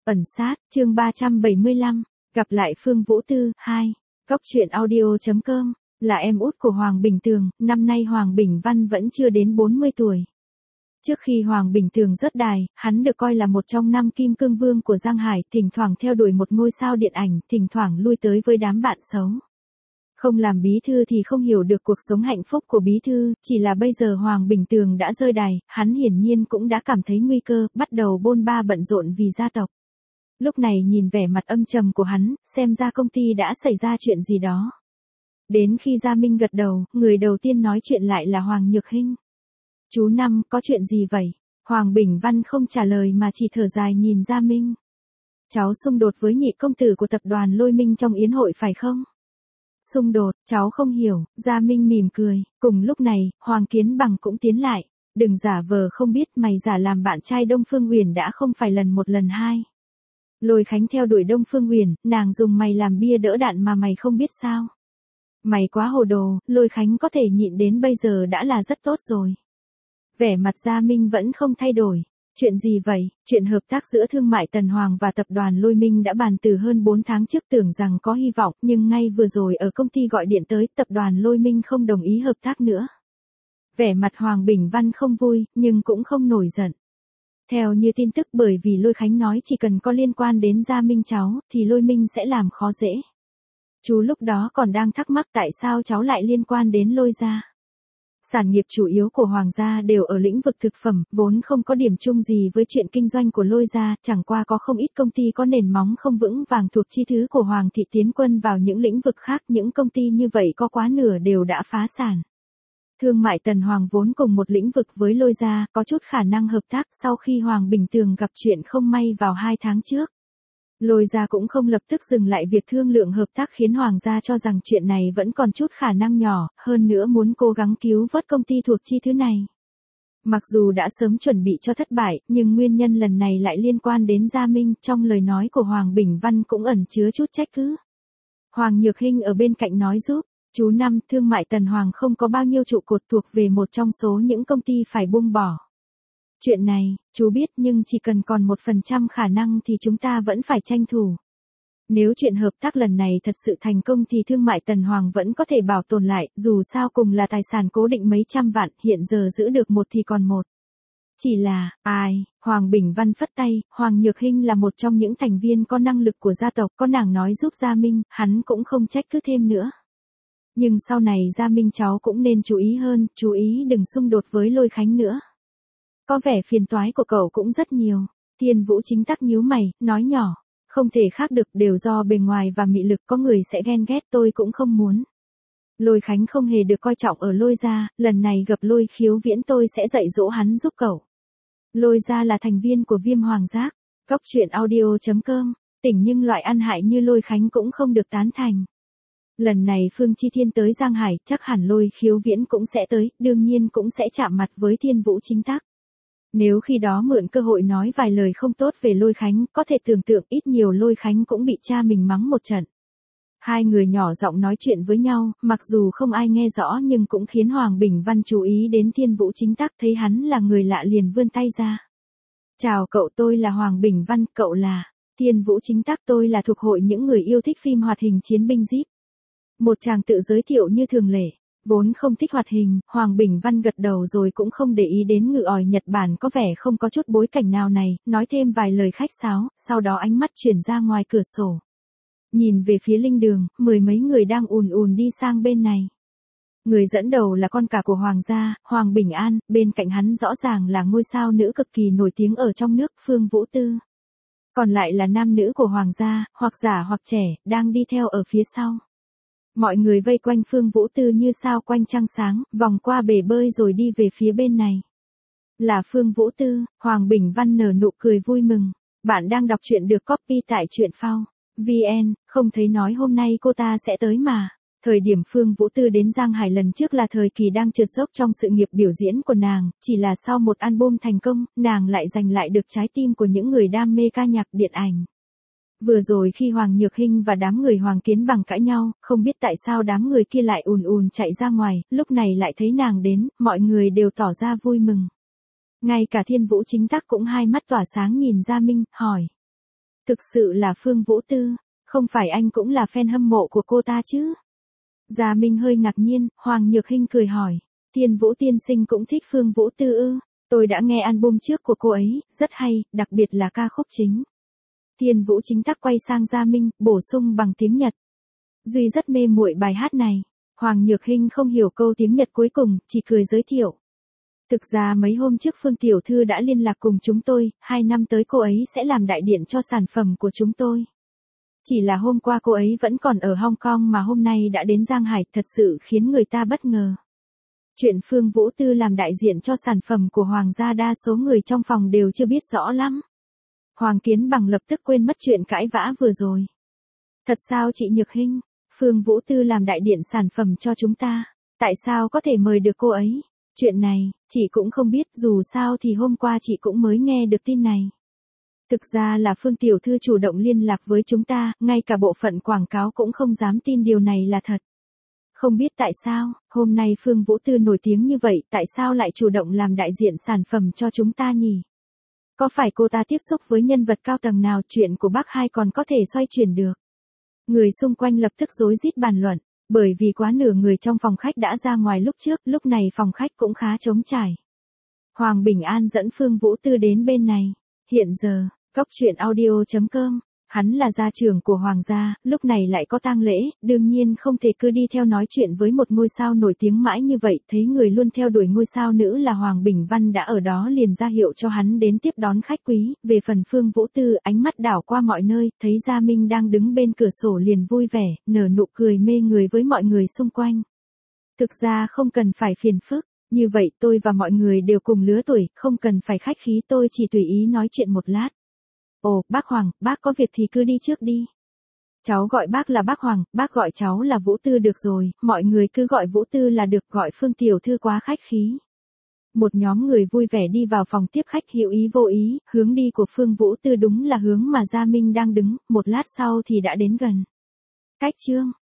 Ẩn sát, chương 375, gặp lại Phương Vũ Tư, 2, Góc truyện audio.com, là em út của Hoàng Bình Tường, năm nay Hoàng Bình Văn vẫn chưa đến 40 tuổi. Trước khi Hoàng Bình Tường rớt đài, hắn được coi là một trong 5 kim cương vương của Giang Hải, thỉnh thoảng theo đuổi một ngôi sao điện ảnh, thỉnh thoảng lui tới với đám bạn xấu. Không làm bí thư thì không hiểu được cuộc sống hạnh phúc của bí thư, chỉ là bây giờ Hoàng Bình Tường đã rơi đài, hắn hiển nhiên cũng đã cảm thấy nguy cơ, bắt đầu bôn ba bận rộn vì gia tộc. Lúc này nhìn vẻ mặt âm trầm của hắn, xem ra công ty đã xảy ra chuyện gì đó. Đến khi Gia Minh gật đầu, người đầu tiên nói chuyện lại là Hoàng Nhược Hinh. Chú Năm, có chuyện gì vậy? Hoàng Bình Văn không trả lời mà chỉ thở dài nhìn Gia Minh. Cháu xung đột với nhị công tử của tập đoàn Lôi Minh trong yến hội phải không? Xung đột, cháu không hiểu, Gia Minh mỉm cười. Cùng lúc này, Hoàng Kiến Bằng cũng tiến lại. Đừng giả vờ không biết, mày giả làm bạn trai Đông Phương Uyển đã không phải lần một lần hai. Lôi Khánh theo đuổi Đông Phương Uyển, nàng dùng mày làm bia đỡ đạn mà mày không biết sao? Mày quá hồ đồ, Lôi Khánh có thể nhịn đến bây giờ đã là rất tốt rồi. Vẻ mặt Gia Minh vẫn không thay đổi. Chuyện gì vậy? Chuyện hợp tác giữa Thương mại Tần Hoàng và tập đoàn Lôi Minh đã bàn từ hơn 4 tháng trước, tưởng rằng có hy vọng, nhưng ngay vừa rồi ở công ty gọi điện tới, tập đoàn Lôi Minh không đồng ý hợp tác nữa. Vẻ mặt Hoàng Bình Văn không vui, nhưng cũng không nổi giận. Theo như tin tức, bởi vì Lôi Khánh nói chỉ cần có liên quan đến Gia Minh cháu, thì Lôi Minh sẽ làm khó dễ. Chú lúc đó còn đang thắc mắc tại sao cháu lại liên quan đến Lôi gia. Sản nghiệp chủ yếu của Hoàng gia đều ở lĩnh vực thực phẩm, vốn không có điểm chung gì với chuyện kinh doanh của Lôi gia, chẳng qua có không ít công ty có nền móng không vững vàng thuộc chi thứ của Hoàng thị tiến quân vào những lĩnh vực khác, những công ty như vậy có quá nửa đều đã phá sản. Thương mại Tần Hoàng vốn cùng một lĩnh vực với Lôi gia, có chút khả năng hợp tác sau khi Hoàng Bình Tường gặp chuyện không may vào 2 tháng trước. Lôi gia cũng không lập tức dừng lại việc thương lượng hợp tác, khiến Hoàng gia cho rằng chuyện này vẫn còn chút khả năng nhỏ, hơn nữa muốn cố gắng cứu vớt công ty thuộc chi thứ này. Mặc dù đã sớm chuẩn bị cho thất bại, nhưng nguyên nhân lần này lại liên quan đến Gia Minh, trong lời nói của Hoàng Bình Văn cũng ẩn chứa chút trách cứ. Hoàng Nhược Hinh ở bên cạnh nói giúp, chú Năm, Thương mại Tần Hoàng không có bao nhiêu trụ cột, thuộc về một trong số những công ty phải buông bỏ. Chuyện này, chú biết, nhưng chỉ cần còn 1% khả năng thì chúng ta vẫn phải tranh thủ. Nếu chuyện hợp tác lần này thật sự thành công thì Thương mại Tần Hoàng vẫn có thể bảo tồn lại, dù sao cùng là tài sản cố định mấy trăm vạn, hiện giờ giữ được một thì còn một. Chỉ là, Hoàng Bình Văn phất tay, Hoàng Nhược Hinh là một trong những thành viên có năng lực của gia tộc, có nàng nói giúp Gia Minh, hắn cũng không trách cứ thêm nữa. Nhưng sau này Gia Minh cháu cũng nên chú ý hơn, chú ý đừng xung đột với Lôi Khánh nữa. Có vẻ phiền toái của cậu cũng rất nhiều. Thiên Vũ Chính Tắc nhíu mày, nói nhỏ. Không thể khác được, đều do bề ngoài và mị lực, có người sẽ ghen ghét, tôi cũng không muốn. Lôi Khánh không hề được coi trọng ở Lôi gia, lần này gặp Lôi Khiếu Viễn tôi sẽ dạy dỗ hắn giúp cậu. Lôi gia là thành viên của Viêm Hoàng Giác. Góc truyện audio.com, tỉnh nhưng loại ăn hại như Lôi Khánh cũng không được tán thành. Lần này Phương Chi Thiên tới Giang Hải, chắc hẳn Lôi Khiếu Viễn cũng sẽ tới, đương nhiên cũng sẽ chạm mặt với Thiên Vũ Chính Tắc. Nếu khi đó mượn cơ hội nói vài lời không tốt về Lôi Khánh, có thể tưởng tượng ít nhiều Lôi Khánh cũng bị cha mình mắng một trận. Hai người nhỏ giọng nói chuyện với nhau, mặc dù không ai nghe rõ nhưng cũng khiến Hoàng Bình Văn chú ý đến Thiên Vũ Chính Tắc, thấy hắn là người lạ liền vươn tay ra. Chào cậu, tôi là Hoàng Bình Văn, cậu là? Thiên Vũ Chính Tắc, tôi là thuộc hội những người yêu thích phim hoạt hình chiến binh Jeep. Một chàng tự giới thiệu như thường lệ. Vốn không thích hoạt hình, Hoàng Bình Văn gật đầu rồi cũng không để ý đến ngự ỏi Nhật Bản có vẻ không có chút bối cảnh nào này, nói thêm vài lời khách sáo, sau đó ánh mắt chuyển ra ngoài cửa sổ. Nhìn về phía linh đường, 10 mấy người đang ùn ùn đi sang bên này. Người dẫn đầu là con cả của Hoàng gia, Hoàng Bình An, bên cạnh hắn rõ ràng là ngôi sao nữ cực kỳ nổi tiếng ở trong nước, Phương Vũ Tư. Còn lại là nam nữ của Hoàng gia, hoặc già hoặc trẻ, đang đi theo ở phía sau. Mọi người vây quanh Phương Vũ Tư như sao quanh trăng sáng, vòng qua bể bơi rồi đi về phía bên này. Là Phương Vũ Tư, Hoàng Bình Văn nở nụ cười vui mừng. Bạn đang đọc truyện được copy tại truyện phao VN, không thấy nói hôm nay cô ta sẽ tới mà. Thời điểm Phương Vũ Tư đến Giang Hải lần trước là thời kỳ đang trượt dốc trong sự nghiệp biểu diễn của nàng, chỉ là sau một album thành công, nàng lại giành lại được trái tim của những người đam mê ca nhạc điện ảnh. Vừa rồi khi Hoàng Nhược Hinh và đám người Hoàng Kiến Bằng cãi nhau, không biết tại sao đám người kia lại ùn ùn chạy ra ngoài, lúc này lại thấy nàng đến, mọi người đều tỏ ra vui mừng. Ngay cả Thiên Vũ Chính Tắc cũng hai mắt tỏa sáng nhìn Gia Minh, hỏi. Thực sự là Phương Vũ Tư, không phải anh cũng là fan hâm mộ của cô ta chứ? Gia Minh hơi ngạc nhiên, Hoàng Nhược Hinh cười hỏi, Thiên Vũ tiên sinh cũng thích Phương Vũ Tư ư? Tôi đã nghe album trước của cô ấy, rất hay, đặc biệt là ca khúc chính. Thiên Vũ chính tắc quay sang Gia Minh, bổ sung bằng tiếng Nhật. Duy rất mê muội bài hát này. Hoàng Nhược Hinh không hiểu câu tiếng Nhật cuối cùng, chỉ cười giới thiệu. Thực ra mấy hôm trước Phương Tiểu Thư đã liên lạc cùng chúng tôi, 2 năm tới cô ấy sẽ làm đại diện cho sản phẩm của chúng tôi. Chỉ là hôm qua cô ấy vẫn còn ở Hong Kong mà hôm nay đã đến Giang Hải, thật sự khiến người ta bất ngờ. Chuyện Phương Vũ Tư làm đại diện cho sản phẩm của Hoàng gia đa số người trong phòng đều chưa biết rõ lắm. Hoàng Kiến Bằng lập tức quên mất chuyện cãi vã vừa rồi. Thật sao chị Nhược Hinh? Phương Vũ Tư làm đại diện sản phẩm cho chúng ta. Tại sao có thể mời được cô ấy? Chuyện này, chị cũng không biết, dù sao thì hôm qua chị cũng mới nghe được tin này. Thực ra là Phương Tiểu Thư chủ động liên lạc với chúng ta, ngay cả bộ phận quảng cáo cũng không dám tin điều này là thật. Không biết tại sao, hôm nay Phương Vũ Tư nổi tiếng như vậy, tại sao lại chủ động làm đại diện sản phẩm cho chúng ta nhỉ? Có phải cô ta tiếp xúc với nhân vật cao tầng nào, chuyện của bác hai còn có thể xoay chuyển được? Người xung quanh lập tức rối rít bàn luận, bởi vì quá nửa người trong phòng khách đã ra ngoài lúc trước, lúc này phòng khách cũng khá trống trải. Hoàng Bình An dẫn Phương Vũ Tư đến bên này. Hiện giờ, Cóc Truyện Audio.com, hắn là gia trưởng của Hoàng gia, lúc này lại có tang lễ, đương nhiên không thể cứ đi theo nói chuyện với một ngôi sao nổi tiếng mãi như vậy, thấy người luôn theo đuổi ngôi sao nữ là Hoàng Bình Văn đã ở đó liền ra hiệu cho hắn đến tiếp đón khách quý. Về phần Phương Vũ Tư, ánh mắt đảo qua mọi nơi, thấy Gia Minh đang đứng bên cửa sổ liền vui vẻ, nở nụ cười mê người với mọi người xung quanh. Thực ra không cần phải phiền phức, như vậy tôi và mọi người đều cùng lứa tuổi, không cần phải khách khí, tôi chỉ tùy ý nói chuyện một lát. Ồ, bác Hoàng, bác có việc thì cứ đi trước đi. Cháu gọi bác là bác Hoàng, bác gọi cháu là Vũ Tư được rồi, mọi người cứ gọi Vũ Tư là được, gọi Phương Tiểu Thư quá khách khí. Một nhóm người vui vẻ đi vào phòng tiếp khách, hữu ý vô ý, hướng đi của Phương Vũ Tư đúng là hướng mà Gia Minh đang đứng, một lát sau thì đã đến gần. Cách chương